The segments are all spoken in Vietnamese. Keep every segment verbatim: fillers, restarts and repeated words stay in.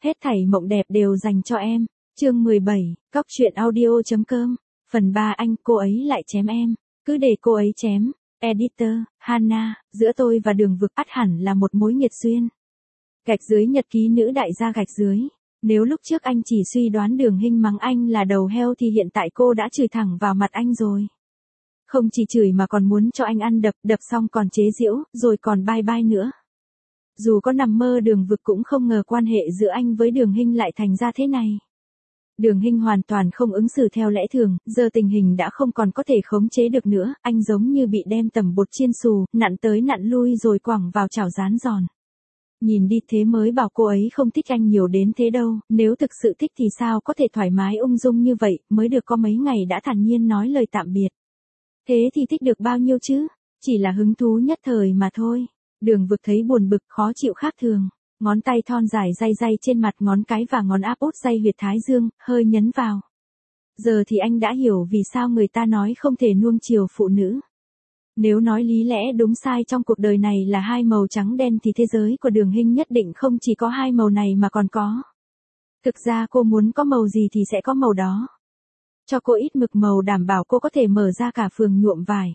Hết thảy mộng đẹp đều dành cho em. Chương mười bảy, Cóc truyện audio chấm com. Phần ba anh, cô ấy lại chém em. Cứ để cô ấy chém. Editor, Hana, giữa tôi và Đường Vực ắt hẳn là một mối nghiệt duyên. Gạch dưới nhật ký nữ đại gia gạch dưới. Nếu lúc trước anh chỉ suy đoán Đường Hinh mắng anh là đầu heo thì hiện tại cô đã chửi thẳng vào mặt anh rồi. Không chỉ chửi mà còn muốn cho anh ăn đập, đập xong còn chế giễu, rồi còn bye bye nữa. Dù có nằm mơ Đường Vực cũng không ngờ quan hệ giữa anh với Đường Hinh lại thành ra thế này. Đường Hinh hoàn toàn không ứng xử theo lẽ thường, giờ tình hình đã không còn có thể khống chế được nữa, anh giống như bị đem tẩm bột chiên xù, nặn tới nặn lui rồi quẳng vào chảo rán giòn. Nhìn đi thế mới bảo cô ấy không thích anh nhiều đến thế đâu, nếu thực sự thích thì sao có thể thoải mái ung dung như vậy, mới được có mấy ngày đã thản nhiên nói lời tạm biệt. Thế thì thích được bao nhiêu chứ, chỉ là hứng thú nhất thời mà thôi. Đường Vực thấy buồn bực khó chịu khác thường. Ngón tay thon dài day day trên mặt ngón cái và ngón áp út day huyệt thái dương, hơi nhấn vào. Giờ thì anh đã hiểu vì sao người ta nói không thể nuông chiều phụ nữ. Nếu nói lý lẽ đúng sai trong cuộc đời này là hai màu trắng đen thì thế giới của Đường Hinh nhất định không chỉ có hai màu này mà còn có. Thực ra cô muốn có màu gì thì sẽ có màu đó. Cho cô ít mực màu đảm bảo cô có thể mở ra cả phường nhuộm vải.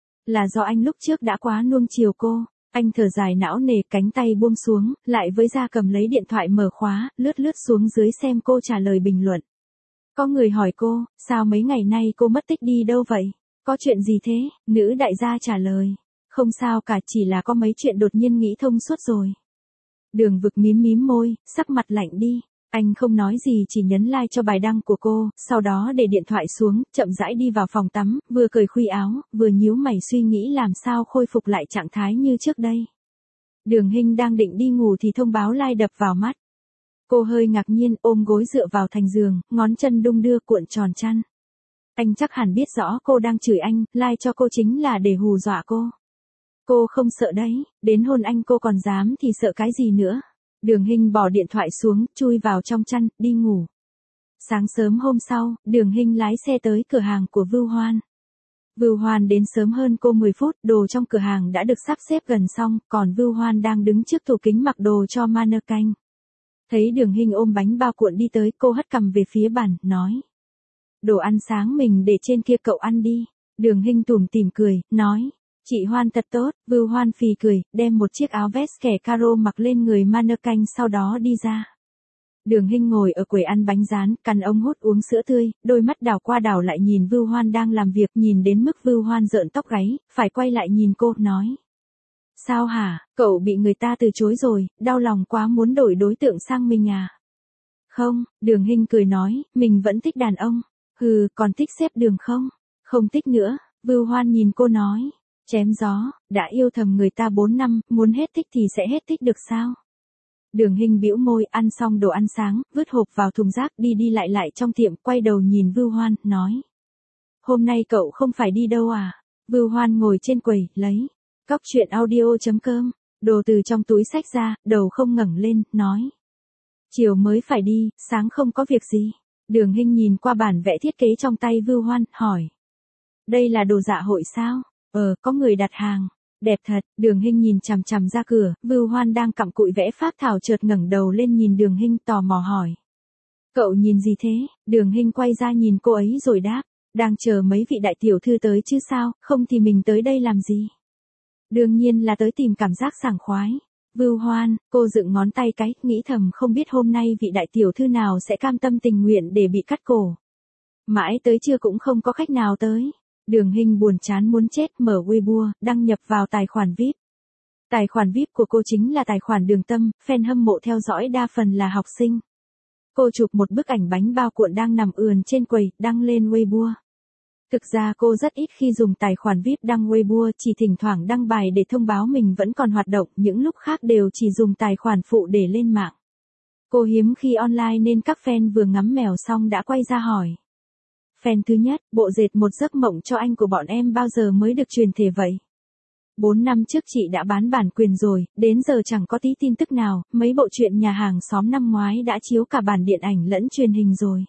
Là do anh lúc trước đã quá nuông chiều cô. Anh thở dài não nề, cánh tay buông xuống, lại với ra cầm lấy điện thoại mở khóa, lướt lướt xuống dưới xem cô trả lời bình luận. Có người hỏi cô, sao mấy ngày nay cô mất tích đi đâu vậy? Có chuyện gì thế? Nữ đại gia trả lời. Không sao cả, chỉ là có mấy chuyện đột nhiên nghĩ thông suốt rồi. Đường Vực mím mím môi, sắc mặt lạnh đi. Anh không nói gì chỉ nhấn like cho bài đăng của cô, sau đó để điện thoại xuống, chậm rãi đi vào phòng tắm, vừa cởi khuy áo, vừa nhíu mày suy nghĩ làm sao khôi phục lại trạng thái như trước đây. Đường Hinh đang định đi ngủ thì thông báo like đập vào mắt. Cô hơi ngạc nhiên ôm gối dựa vào thành giường, ngón chân đung đưa cuộn tròn chăn. Anh chắc hẳn biết rõ cô đang chửi anh, like cho cô chính là để hù dọa cô. Cô không sợ đấy, đến hôn anh cô còn dám thì sợ cái gì nữa. Đường Hinh bỏ điện thoại xuống, chui vào trong chăn, đi ngủ. Sáng sớm hôm sau, Đường Hinh lái xe tới cửa hàng của Vưu Hoan. Vưu Hoan đến sớm hơn cô mười phút, đồ trong cửa hàng đã được sắp xếp gần xong, còn Vưu Hoan đang đứng trước tủ kính mặc đồ cho mannequin. Thấy Đường Hinh ôm bánh bao cuộn đi tới, cô hất cằm về phía bàn, nói. Đồ ăn sáng mình để trên kia cậu ăn đi. Đường Hinh tủm tỉm cười, nói. Chị Hoan thật tốt, Vưu Hoan phì cười, đem một chiếc áo vest kẻ caro mặc lên người mannequin sau đó đi ra. Đường Hinh ngồi ở quầy ăn bánh rán, căn ống hút uống sữa tươi, đôi mắt đảo qua đảo lại nhìn Vưu Hoan đang làm việc, nhìn đến mức Vưu Hoan rợn tóc gáy, phải quay lại nhìn cô, nói. Sao hả, cậu bị người ta từ chối rồi, đau lòng quá muốn đổi đối tượng sang mình à? Không, Đường Hinh cười nói, mình vẫn thích đàn ông. Hừ, còn thích xếp Đường không? Không thích nữa, Vưu Hoan nhìn cô nói. Chém gió, đã yêu thầm người ta bốn năm, muốn hết thích thì sẽ hết thích được sao? Đường Hinh bĩu môi, ăn xong đồ ăn sáng, vứt hộp vào thùng rác, đi đi lại lại trong tiệm, quay đầu nhìn Vưu Hoan, nói. Hôm nay cậu không phải đi đâu à? Vưu Hoan ngồi trên quầy, lấy. Cóc truyện audio chấm com, đồ từ trong túi xách ra, đầu không ngẩng lên, nói. Chiều mới phải đi, sáng không có việc gì. Đường Hinh nhìn qua bản vẽ thiết kế trong tay Vưu Hoan, hỏi. Đây là đồ dạ hội sao? Ờ, có người đặt hàng. Đẹp thật, Đường Hinh nhìn chằm chằm ra cửa, Vưu Hoan đang cặm cụi vẽ phác thảo chợt ngẩng đầu lên nhìn Đường Hinh tò mò hỏi. Cậu nhìn gì thế? Đường Hinh quay ra nhìn cô ấy rồi đáp. Đang chờ mấy vị đại tiểu thư tới chứ sao, không thì mình tới đây làm gì? Đương nhiên là tới tìm cảm giác sảng khoái. Vưu Hoan, cô dựng ngón tay cái, nghĩ thầm không biết hôm nay vị đại tiểu thư nào sẽ cam tâm tình nguyện để bị cắt cổ. Mãi tới trưa cũng không có khách nào tới. Đường Hinh buồn chán muốn chết, mở Weibo, đăng nhập vào tài khoản vi ai pi. Tài khoản vi ai pi của cô chính là tài khoản Đường Tâm, fan hâm mộ theo dõi đa phần là học sinh. Cô chụp một bức ảnh bánh bao cuộn đang nằm ườn trên quầy, đăng lên Weibo. Thực ra cô rất ít khi dùng tài khoản vi ai pi đăng Weibo, chỉ thỉnh thoảng đăng bài để thông báo mình vẫn còn hoạt động, những lúc khác đều chỉ dùng tài khoản phụ để lên mạng. Cô hiếm khi online nên các fan vừa ngắm mèo xong đã quay ra hỏi. Fan thứ nhất, bộ dệt một giấc mộng cho anh của bọn em bao giờ mới được truyền thể vậy? Bốn năm trước chị đã bán bản quyền rồi, đến giờ chẳng có tí tin tức nào, mấy bộ truyện nhà hàng xóm năm ngoái đã chiếu cả bản điện ảnh lẫn truyền hình rồi.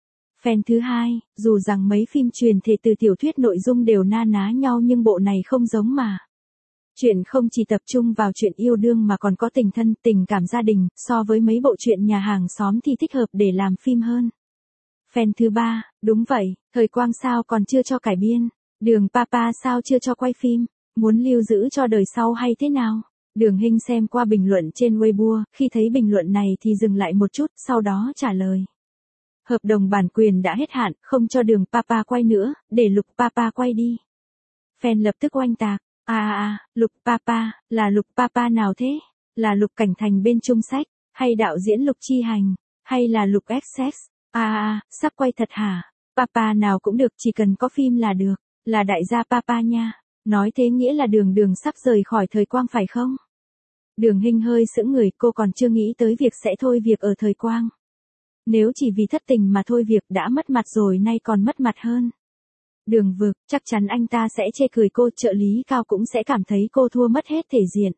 Fan thứ hai, dù rằng mấy phim truyền thể từ tiểu thuyết nội dung đều na ná nhau nhưng bộ này không giống mà. Chuyện không chỉ tập trung vào chuyện yêu đương mà còn có tình thân, tình cảm gia đình, so với mấy bộ truyện nhà hàng xóm thì thích hợp để làm phim hơn. Fan thứ ba, đúng vậy, thời Quang sao còn chưa cho cải biên, Đường Papa sao chưa cho quay phim, muốn lưu giữ cho đời sau hay thế nào? Đường Hinh xem qua bình luận trên Weibo, khi thấy bình luận này thì dừng lại một chút, sau đó trả lời. Hợp đồng bản quyền đã hết hạn, không cho Đường Papa quay nữa, để Lục Papa quay đi. Fan lập tức oanh tạc, à à à, Lục Papa, là Lục Papa nào thế? Là Lục Cảnh Thành bên Trung Sách, hay đạo diễn Lục Chi Hành, hay là Lục ích ích? À à à, sắp quay thật hả? Papa nào cũng được, chỉ cần có phim là được, là đại gia Papa nha. Nói thế nghĩa là Đường Đường sắp rời khỏi thời Quang phải không? Đường Hinh hơi sững người, cô còn chưa nghĩ tới việc sẽ thôi việc ở thời Quang. Nếu chỉ vì thất tình mà thôi việc đã mất mặt rồi nay còn mất mặt hơn. Đường Vực, chắc chắn anh ta sẽ chê cười cô, trợ lý Cao cũng sẽ cảm thấy cô thua mất hết thể diện.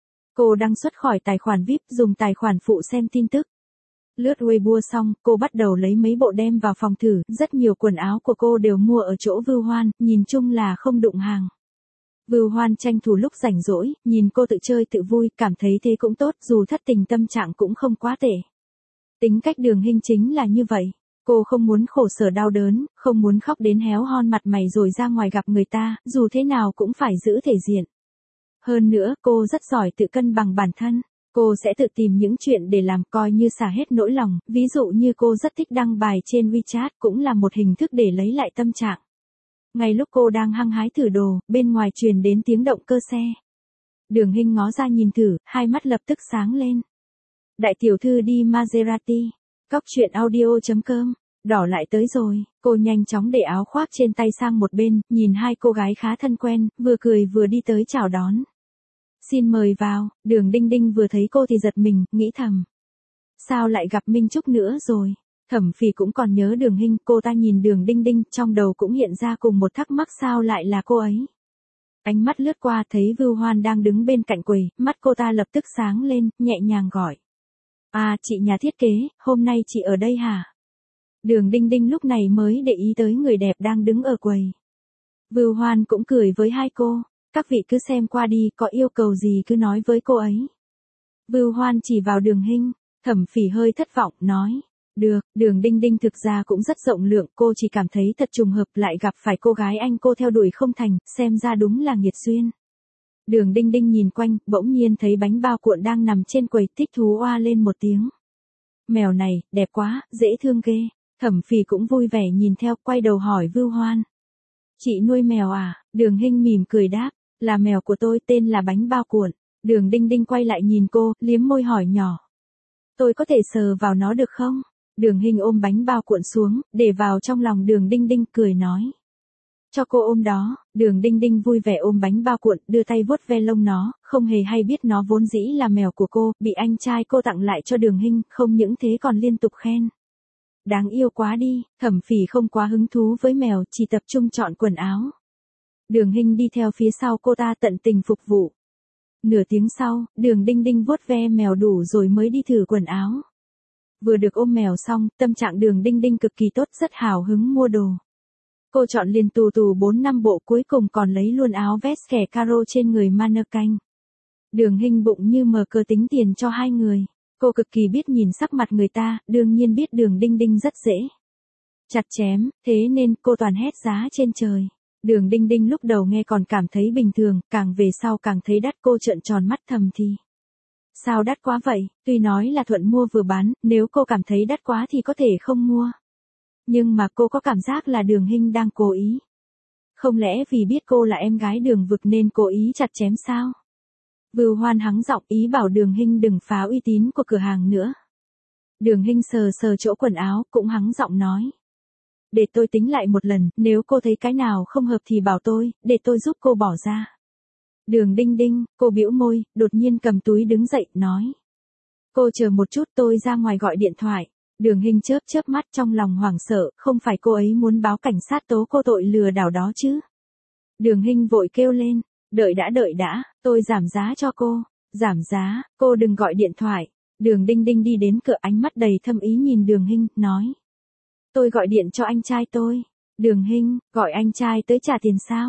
Cô đăng xuất khỏi tài khoản vi ai pi, dùng tài khoản phụ xem tin tức. Lướt Weibo xong, cô bắt đầu lấy mấy bộ đem vào phòng thử, rất nhiều quần áo của cô đều mua ở chỗ Vưu Hoan, nhìn chung là không đụng hàng. Vưu Hoan tranh thủ lúc rảnh rỗi, nhìn cô tự chơi tự vui, cảm thấy thế cũng tốt, dù thất tình tâm trạng cũng không quá tệ. Tính cách Đường Hinh chính là như vậy. Cô không muốn khổ sở đau đớn, không muốn khóc đến héo hon mặt mày rồi ra ngoài gặp người ta, dù thế nào cũng phải giữ thể diện. Hơn nữa, cô rất giỏi tự cân bằng bản thân. Cô sẽ tự tìm những chuyện để làm, coi như xả hết nỗi lòng, ví dụ như cô rất thích đăng bài trên WeChat, cũng là một hình thức để lấy lại tâm trạng. Ngay lúc cô đang hăng hái thử đồ, bên ngoài truyền đến tiếng động cơ xe. Đường Hinh ngó ra nhìn thử, hai mắt lập tức sáng lên. Đại tiểu thư đi Maserati. Cóc truyện audio chấm com. Đỏ lại tới rồi, cô nhanh chóng để áo khoác trên tay sang một bên, nhìn hai cô gái khá thân quen, vừa cười vừa đi tới chào đón. Xin mời vào, Đường Đinh Đinh vừa thấy cô thì giật mình, nghĩ thầm. Sao lại gặp Minh Trúc nữa rồi? Thẩm Phỉ cũng còn nhớ Đường Hinh, cô ta nhìn Đường Đinh Đinh, trong đầu cũng hiện ra cùng một thắc mắc sao lại là cô ấy. Ánh mắt lướt qua thấy Vưu Hoan đang đứng bên cạnh quầy, mắt cô ta lập tức sáng lên, nhẹ nhàng gọi. À, chị nhà thiết kế, hôm nay chị ở đây hả? Đường Đinh Đinh lúc này mới để ý tới người đẹp đang đứng ở quầy. Vưu Hoan cũng cười với hai cô, các vị cứ xem qua đi, có yêu cầu gì cứ nói với cô ấy. Vưu Hoan chỉ vào Đường Hinh, Thẩm Phỉ hơi thất vọng, nói. Được, Đường Đinh Đinh thực ra cũng rất rộng lượng, cô chỉ cảm thấy thật trùng hợp lại gặp phải cô gái anh cô theo đuổi không thành, xem ra đúng là nghiệt duyên. Đường Đinh Đinh nhìn quanh, bỗng nhiên thấy bánh bao cuộn đang nằm trên quầy, thích thú oa lên một tiếng. Mèo này, đẹp quá, dễ thương ghê. Thẩm Phỉ cũng vui vẻ nhìn theo, quay đầu hỏi Vưu Hoan. Chị nuôi mèo à? Đường Hinh mỉm cười đáp, là mèo của tôi, tên là bánh bao cuộn. Đường Đinh Đinh quay lại nhìn cô, liếm môi hỏi nhỏ. Tôi có thể sờ vào nó được không? Đường Hinh ôm bánh bao cuộn xuống, để vào trong lòng Đường Đinh Đinh, cười nói. Cho cô ôm đó. Đường Đinh Đinh vui vẻ ôm bánh bao cuộn, đưa tay vuốt ve lông nó, không hề hay biết nó vốn dĩ là mèo của cô, bị anh trai cô tặng lại cho Đường Hinh, không những thế còn liên tục khen. Đáng yêu quá đi. Thẩm Phỉ không quá hứng thú với mèo, chỉ tập trung chọn quần áo. Đường Hinh đi theo phía sau cô ta tận tình phục vụ. Nửa tiếng sau, Đường Đinh Đinh vuốt ve mèo đủ rồi mới đi thử quần áo. Vừa được ôm mèo xong, tâm trạng Đường Đinh Đinh cực kỳ tốt, rất hào hứng mua đồ. Cô chọn liền tù tù bốn năm bộ, cuối cùng còn lấy luôn áo vest kẻ caro trên người mannequin. Đường Hinh bụng như mờ cờ tính tiền cho hai người. Cô cực kỳ biết nhìn sắc mặt người ta, đương nhiên biết Đường Đinh Đinh rất dễ chặt chém, thế nên cô toàn hét giá trên trời. Đường Đinh Đinh lúc đầu nghe còn cảm thấy bình thường, càng về sau càng thấy đắt, cô trợn tròn mắt thầm thì. Sao đắt quá vậy? Tuy nói là thuận mua vừa bán, nếu cô cảm thấy đắt quá thì có thể không mua. Nhưng mà cô có cảm giác là Đường Hinh đang cố ý. Không lẽ vì biết cô là em gái Đường Vực nên cố ý chặt chém sao? Vưu Hoan hắng giọng ý bảo Đường Hinh đừng phá uy tín của cửa hàng nữa. Đường Hinh sờ sờ chỗ quần áo, cũng hắng giọng nói. Để tôi tính lại một lần, nếu cô thấy cái nào không hợp thì bảo tôi, để tôi giúp cô bỏ ra. Đường Đinh Đinh, cô bĩu môi, đột nhiên cầm túi đứng dậy, nói. Cô chờ một chút, tôi ra ngoài gọi điện thoại. Đường Hinh chớp chớp mắt, trong lòng hoảng sợ, không phải cô ấy muốn báo cảnh sát tố cô tội lừa đảo đó chứ. Đường Hinh vội kêu lên, đợi đã đợi đã, tôi giảm giá cho cô. Giảm giá, cô đừng gọi điện thoại. Đường Đinh Đinh đi đến cửa, ánh mắt đầy thâm ý nhìn Đường Hinh, nói. Tôi gọi điện cho anh trai tôi. Đường Hinh, gọi anh trai tới trả tiền sao?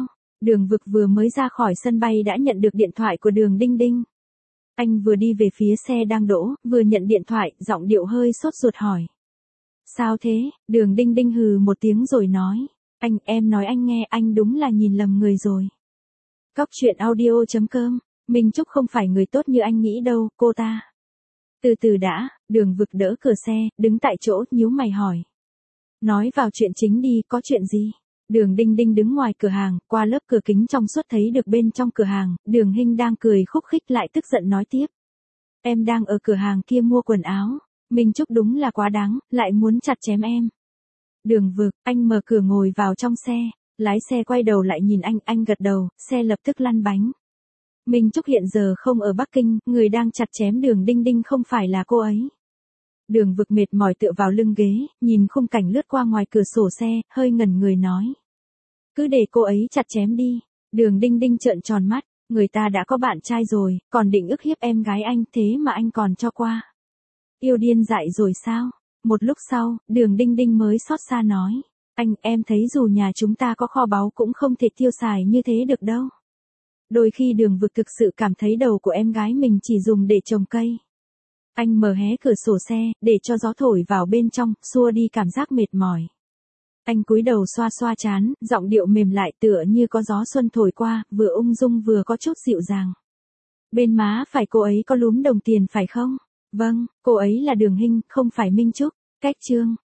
Đường Vực vừa mới ra khỏi sân bay đã nhận được điện thoại của Đường Đinh Đinh. Anh vừa đi về phía xe đang đỗ, vừa nhận điện thoại, giọng điệu hơi sốt ruột hỏi. Sao thế? Đường Đinh Đinh hừ một tiếng rồi nói. Anh, em nói anh nghe, anh đúng là nhìn lầm người rồi. Cóc truyện audio chấm com, Minh Trúc không phải người tốt như anh nghĩ đâu, cô ta. Từ từ đã, Đường Vực đỡ cửa xe, đứng tại chỗ, nhíu mày hỏi. Nói vào chuyện chính đi, có chuyện gì? Đường Đinh Đinh đứng ngoài cửa hàng, qua lớp cửa kính trong suốt thấy được bên trong cửa hàng, Đường Hinh đang cười khúc khích lại tức giận nói tiếp. Em đang ở cửa hàng kia mua quần áo, Minh Trúc đúng là quá đáng, lại muốn chặt chém em. Đường Vực, anh mở cửa ngồi vào trong xe, lái xe quay đầu lại nhìn anh, anh gật đầu, xe lập tức lăn bánh. Minh Trúc hiện giờ không ở Bắc Kinh, người đang chặt chém Đường Đinh Đinh không phải là cô ấy. Đường Vực mệt mỏi tựa vào lưng ghế, nhìn khung cảnh lướt qua ngoài cửa sổ xe, hơi ngẩn người nói. Cứ để cô ấy chặt chém đi. Đường Đinh Đinh trợn tròn mắt, người ta đã có bạn trai rồi, còn định ức hiếp em gái anh, thế mà anh còn cho qua. Yêu điên dại rồi sao? Một lúc sau, Đường Đinh Đinh mới xót xa nói. Anh, em thấy dù nhà chúng ta có kho báu cũng không thể tiêu xài như thế được đâu. Đôi khi Đường Vực thực sự cảm thấy đầu của em gái mình chỉ dùng để trồng cây. Anh mở hé cửa sổ xe, để cho gió thổi vào bên trong, xua đi cảm giác mệt mỏi. Anh cúi đầu xoa xoa trán, giọng điệu mềm lại tựa như có gió xuân thổi qua, vừa ung dung vừa có chút dịu dàng. Bên má phải cô ấy có lúm đồng tiền phải không? Vâng, cô ấy là Đường Hinh, không phải Minh Trúc. Cách chương.